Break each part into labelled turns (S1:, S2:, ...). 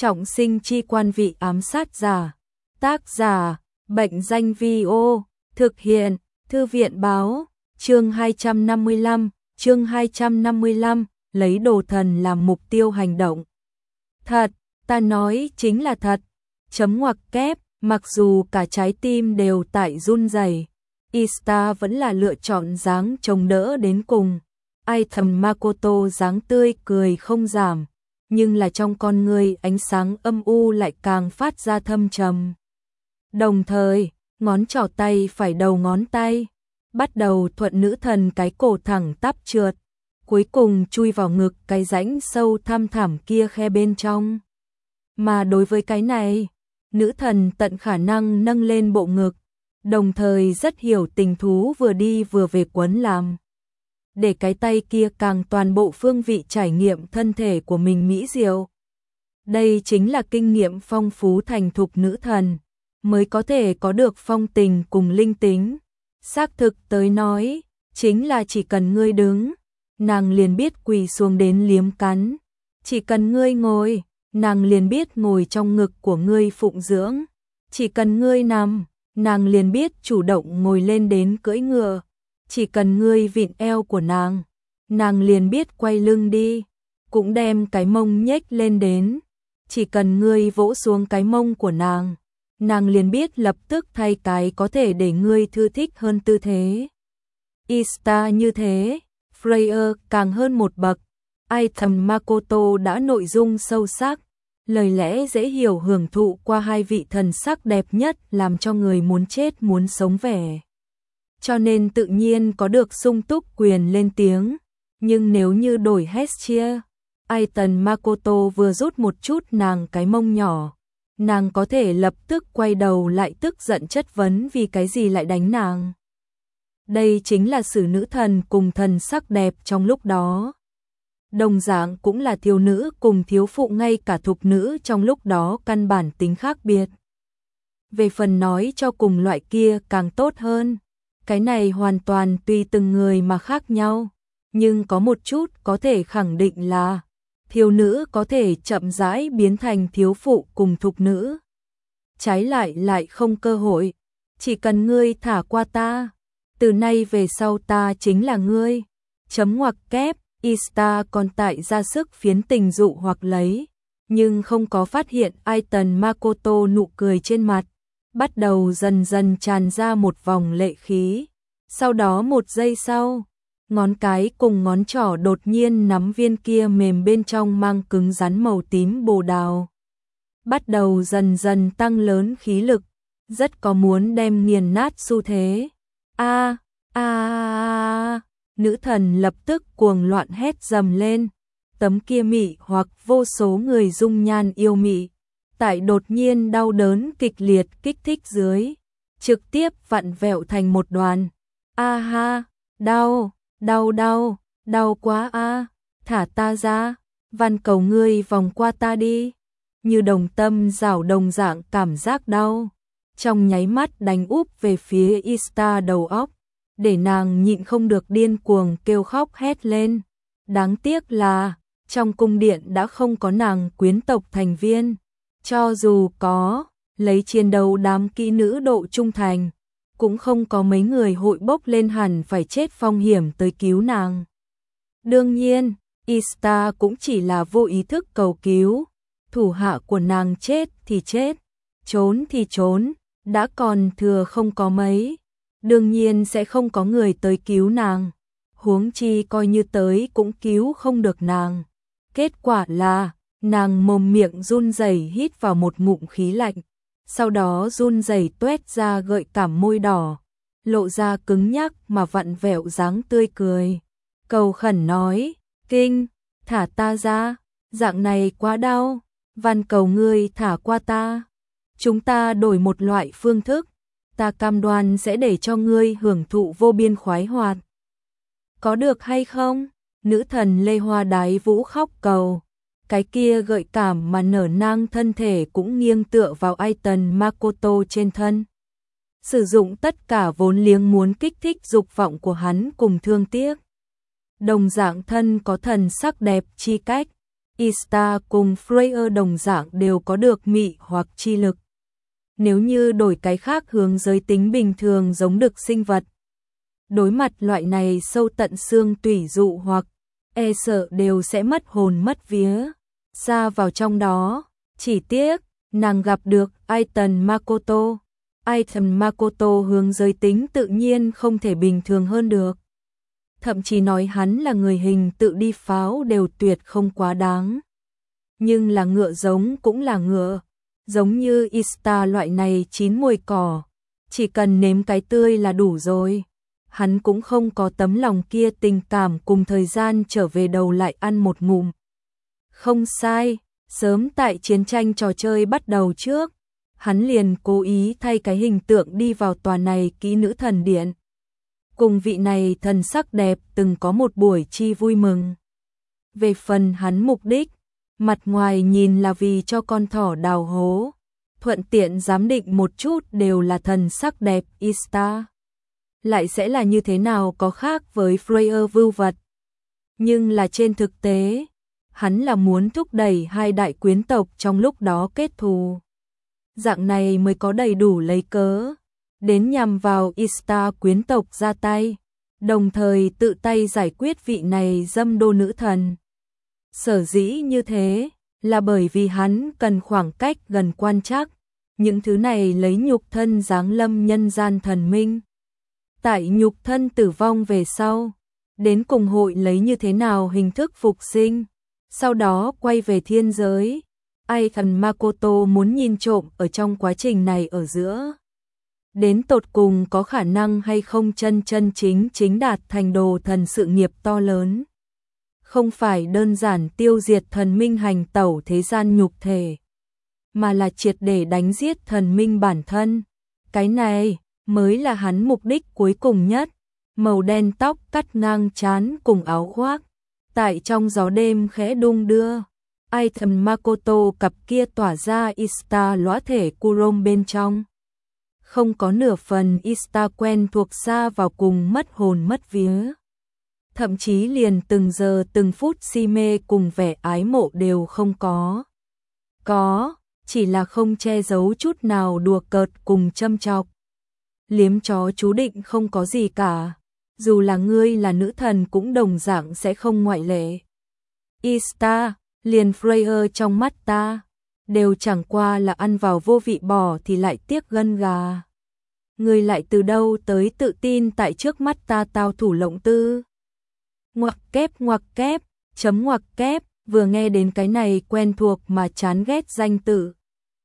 S1: Trọng sinh chi quan vị ám sát giả. Tác giả, Bệnh danh Vi-ô, thực hiện, Thư viện báo, chương 255, lấy đồ thần làm mục tiêu hành động. Thật, ta nói chính là thật. Chấm ngoặc kép, mặc dù cả trái tim đều tại run rẩy, Ista vẫn là lựa chọn dáng chống đỡ đến cùng. Ai thầm Makoto dáng tươi cười không giảm, nhưng là trong con người ánh sáng âm u lại càng phát ra thâm trầm. Đồng thời, ngón trỏ tay phải đầu ngón tay bắt đầu thuận nữ thần cái cổ thẳng tắp trượt, cuối cùng chui vào ngực cái rãnh sâu thăm thẳm kia khe bên trong. Mà đối với cái này, nữ thần tận khả năng nâng lên bộ ngực, đồng thời rất hiểu tình thú vừa đi vừa về quấn làm. Để cái tay kia càng toàn bộ phương vị trải nghiệm thân thể của mình mỹ diệu. Đây chính là kinh nghiệm phong phú thành thục nữ thần, mới có thể có được phong tình cùng linh tính. Xác thực tới nói, chính là chỉ cần ngươi đứng, nàng liền biết quỳ xuống đến liếm cắn. Chỉ cần ngươi ngồi, nàng liền biết ngồi trong ngực của ngươi phụng dưỡng. Chỉ cần ngươi nằm, nàng liền biết chủ động ngồi lên đến cưỡi ngựa. Chỉ cần ngươi vịn eo của nàng liền biết quay lưng đi, cũng đem cái mông nhếch lên đến. Chỉ cần ngươi vỗ xuống cái mông của nàng liền biết lập tức thay cái có thể để ngươi thư thích hơn tư thế. Ista như thế, Freya càng hơn một bậc. Ai thầm Makoto đã nội dung sâu sắc, lời lẽ dễ hiểu hưởng thụ qua hai vị thần sắc đẹp nhất làm cho người muốn chết muốn sống vẻ. Cho nên tự nhiên có được sung túc quyền lên tiếng, nhưng nếu như đổi Hestia, Aiton Makoto vừa rút một chút nàng cái mông nhỏ, nàng có thể lập tức quay đầu lại tức giận chất vấn vì cái gì lại đánh nàng. Đây chính là xử nữ thần cùng thần sắc đẹp trong lúc đó. Đồng dạng cũng là thiếu nữ cùng thiếu phụ, ngay cả thục nữ trong lúc đó căn bản tính khác biệt. Về phần nói cho cùng loại kia càng tốt hơn, cái này hoàn toàn tùy từng người mà khác nhau, nhưng có một chút có thể khẳng định là thiếu nữ có thể chậm rãi biến thành thiếu phụ cùng thục nữ. Trái lại không cơ hội, chỉ cần ngươi thả qua ta, từ nay về sau ta chính là ngươi. Chấm ngoặc kép, Ista còn tại ra sức phiến tình dụ hoặc lấy, nhưng không có phát hiện Aiton Makoto nụ cười trên mặt bắt đầu dần dần tràn ra một vòng lệ khí. Sau đó một giây sau, ngón cái cùng ngón trỏ đột nhiên nắm viên kia mềm bên trong mang cứng rắn màu tím bồ đào. Bắt đầu dần dần tăng lớn khí lực, rất có muốn đem nghiền nát xu thế. Nữ thần lập tức cuồng loạn hét dầm lên. Tấm kia mị hoặc vô số người dung nhan yêu mị, tại đột nhiên đau đớn kịch liệt kích thích dưới, trực tiếp vặn vẹo thành một đoàn. Đau quá a, thả ta ra, van cầu ngươi vòng qua ta đi. Như đồng tâm rảo đồng dạng cảm giác đau, trong nháy mắt đánh úp về phía Ista đầu óc, để nàng nhịn không được điên cuồng kêu khóc hét lên. Đáng tiếc là, trong cung điện đã không có nàng quyến tộc thành viên, cho dù có, lấy chiến đấu đám kỹ nữ độ trung thành, cũng không có mấy người hội bốc lên hẳn phải chết phong hiểm tới cứu nàng. Đương nhiên, Ista cũng chỉ là vô ý thức cầu cứu, thủ hạ của nàng chết thì chết, trốn thì trốn, đã còn thừa không có mấy, đương nhiên sẽ không có người tới cứu nàng, huống chi coi như tới cũng cứu không được nàng. Kết quả là, nàng mồm miệng run rẩy hít vào một ngụm khí lạnh, sau đó run rẩy tuét ra gợi cảm môi đỏ, lộ ra cứng nhắc mà vặn vẹo dáng tươi cười. Cầu khẩn nói, Kinh, thả ta ra, dạng này quá đau, van cầu ngươi thả qua ta. Chúng ta đổi một loại phương thức, ta cam đoan sẽ để cho ngươi hưởng thụ vô biên khoái hoạt. Có được hay không? Nữ thần Lê Hoa Đái Vũ khóc cầu. Cái kia gợi cảm mà nở nang thân thể cũng nghiêng tựa vào Aiton Makoto trên thân. Sử dụng tất cả vốn liếng muốn kích thích dục vọng của hắn cùng thương tiếc. Đồng dạng thân có thần sắc đẹp chi cách, Ista cùng Freya đồng dạng đều có được mị hoặc chi lực. Nếu như đổi cái khác hướng giới tính bình thường giống được sinh vật, đối mặt loại này sâu tận xương tủy dụ hoặc sợ đều sẽ mất hồn mất vía, xa vào trong đó. Chỉ tiếc, nàng gặp được Aiton Makoto. Aiton Makoto hướng giới tính tự nhiên không thể bình thường hơn được. Thậm chí nói hắn là người hình tự đi pháo đều tuyệt không quá đáng. Nhưng là ngựa giống cũng là ngựa. Giống như Ista loại này chín mùi cỏ, chỉ cần nếm cái tươi là đủ rồi. Hắn cũng không có tấm lòng kia tình cảm cùng thời gian trở về đầu lại ăn một ngụm. Không sai, sớm tại chiến tranh trò chơi bắt đầu trước, hắn liền cố ý thay cái hình tượng đi vào tòa này kỹ nữ thần điện. Cùng vị này thần sắc đẹp từng có một buổi chi vui mừng. Về phần hắn mục đích, mặt ngoài nhìn là vì cho con thỏ đào hố, thuận tiện giám định một chút đều là thần sắc đẹp Ista. Lại sẽ là như thế nào có khác với Freya vưu vật. Nhưng là trên thực tế, hắn là muốn thúc đẩy hai đại quyến tộc trong lúc đó kết thù. Dạng này mới có đầy đủ lấy cớ, đến nhằm vào Ista quyến tộc ra tay, đồng thời tự tay giải quyết vị này dâm đô nữ thần. Sở dĩ như thế, là bởi vì hắn cần khoảng cách gần quan trắc, những thứ này lấy nhục thân giáng lâm nhân gian thần minh. Tại nhục thân tử vong về sau, đến cùng hội lấy như thế nào hình thức phục sinh, sau đó quay về thiên giới. Aiton Makoto muốn nhìn trộm ở trong quá trình này ở giữa. Đến tột cùng có khả năng hay không chân chính đạt thành đồ thần sự nghiệp to lớn. Không phải đơn giản tiêu diệt thần minh hành tẩu thế gian nhục thể, mà là triệt để đánh giết thần minh bản thân. Cái này mới là hắn mục đích cuối cùng nhất. Màu đen tóc cắt ngang trán cùng áo khoác, tại trong gió đêm khẽ đung đưa. Aiton Makoto cặp kia tỏa ra Ista lõa thể Kurom bên trong. Không có nửa phần Ista quen thuộc xa vào cùng mất hồn mất vía. Thậm chí liền từng giờ từng phút si mê cùng vẻ ái mộ đều không có. Có, chỉ là không che giấu chút nào đùa cợt cùng châm chọc. Liếm chó chú định không có gì cả. Dù là ngươi là nữ thần cũng đồng dạng sẽ không ngoại lệ. Ista, liền Freya trong mắt ta, đều chẳng qua là ăn vào vô vị bò thì lại tiếc gân gà. Ngươi lại từ đâu tới tự tin tại trước mắt ta tao thủ lộng tư. Ngoặc kép, chấm ngoặc kép, vừa nghe đến cái này quen thuộc mà chán ghét danh tự.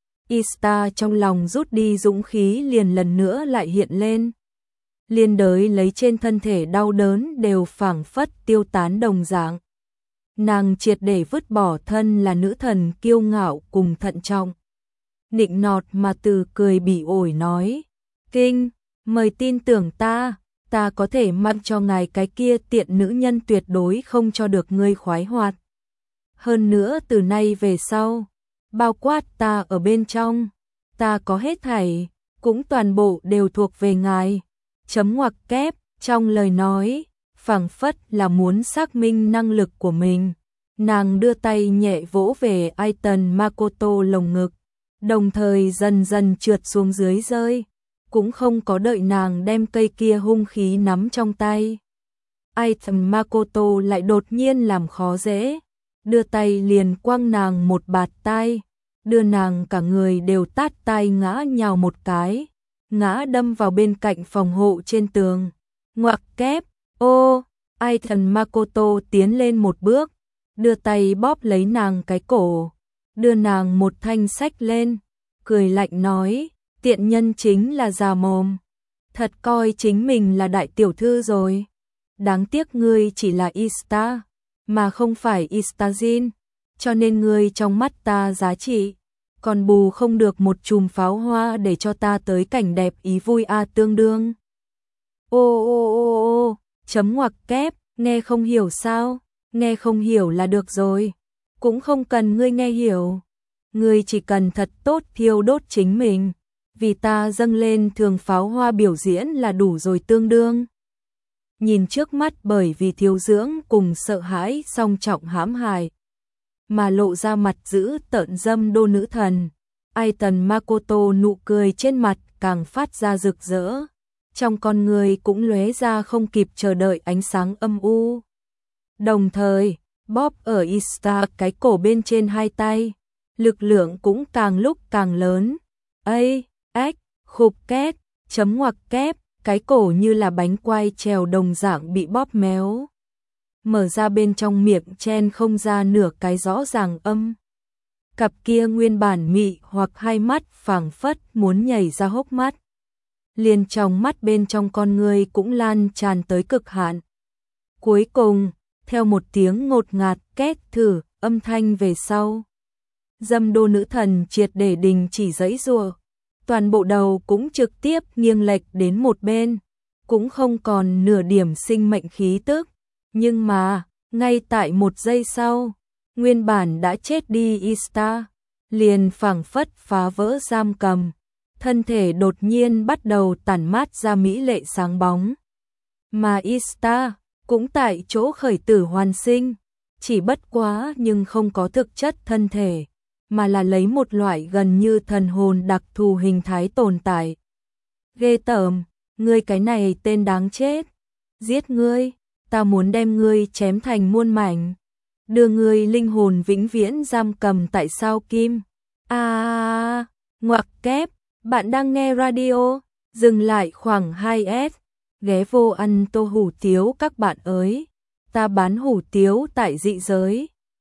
S1: Ista trong lòng rút đi dũng khí liền lần nữa lại hiện lên. Liên đới lấy trên thân thể đau đớn đều phảng phất tiêu tán đồng dạng. Nàng triệt để vứt bỏ thân là nữ thần kiêu ngạo cùng thận trọng. Nịnh nọt mà từ cười bỉ ổi nói. Kinh, mời tin tưởng ta có thể mang cho ngài cái kia tiện nữ nhân tuyệt đối không cho được ngươi khoái hoạt. Hơn nữa từ nay về sau, bao quát ta ở bên trong, ta có hết thảy, cũng toàn bộ đều thuộc về ngài. Chấm ngoặc kép, trong lời nói, phảng phất là muốn xác minh năng lực của mình. Nàng đưa tay nhẹ vỗ về Aiton Makoto lồng ngực, đồng thời dần dần trượt xuống dưới rơi, cũng không có đợi nàng đem cây kia hung khí nắm trong tay. Aiton Makoto lại đột nhiên làm khó dễ, đưa tay liền quăng nàng một bạt tai, đưa nàng cả người đều tát tai ngã nhào một cái, ngã đâm vào bên cạnh phòng hộ trên tường. Ngoặc kép, ô, Aiton Makoto tiến lên một bước, đưa tay bóp lấy nàng cái cổ, đưa nàng một thanh sách lên, cười lạnh nói, tiện nhân chính là già mồm, thật coi chính mình là đại tiểu thư rồi. Đáng tiếc ngươi chỉ là Ista, mà không phải Istazin, cho nên ngươi trong mắt ta giá trị, còn bù không được một chùm pháo hoa để cho ta tới cảnh đẹp ý vui tương đương. Ô, chấm ngoặc kép, nghe không hiểu sao? Nghe không hiểu là được rồi, cũng không cần ngươi nghe hiểu. Ngươi chỉ cần thật tốt thiêu đốt chính mình, vì ta dâng lên thường pháo hoa biểu diễn là đủ rồi tương đương. Nhìn trước mắt bởi vì thiếu dưỡng cùng sợ hãi song trọng hãm hại, mà lộ ra mặt dữ tợn dâm đô nữ thần. Aiton Makoto nụ cười trên mặt càng phát ra rực rỡ, trong con người cũng lóe ra không kịp chờ đợi ánh sáng âm u. Đồng thời, bóp ở Ista cái cổ bên trên hai tay, lực lượng cũng càng lúc càng lớn. Khục két, chấm ngoặc kép, cái cổ như là bánh quai trèo đồng dạng bị bóp méo. Mở ra bên trong miệng chen không ra nửa cái rõ ràng âm. Cặp kia nguyên bản mị hoặc hai mắt phảng phất muốn nhảy ra hốc mắt. Liền trong mắt bên trong con người cũng lan tràn tới cực hạn. Cuối cùng, theo một tiếng ngột ngạt két thử, âm thanh về sau. Dâm đô nữ thần triệt để đình chỉ giãy giụa, toàn bộ đầu cũng trực tiếp nghiêng lệch đến một bên, cũng không còn nửa điểm sinh mệnh khí tức. Nhưng mà, ngay tại một giây sau, nguyên bản đã chết đi Ista, liền phảng phất phá vỡ giam cầm, thân thể đột nhiên bắt đầu tản mát ra mỹ lệ sáng bóng. Mà Ista cũng tại chỗ khởi tử hoàn sinh, chỉ bất quá nhưng không có thực chất thân thể, mà là lấy một loại gần như thần hồn đặc thù hình thái tồn tại. Ghê tởm, ngươi cái này tên đáng chết, giết ngươi, ta muốn đem ngươi chém thành muôn mảnh, đưa ngươi linh hồn vĩnh viễn giam cầm tại sao kim. Ngoặc kép, bạn đang nghe radio, dừng lại khoảng 2S, ghé vô ăn tô hủ tiếu các bạn ơi, ta bán hủ tiếu tại dị giới.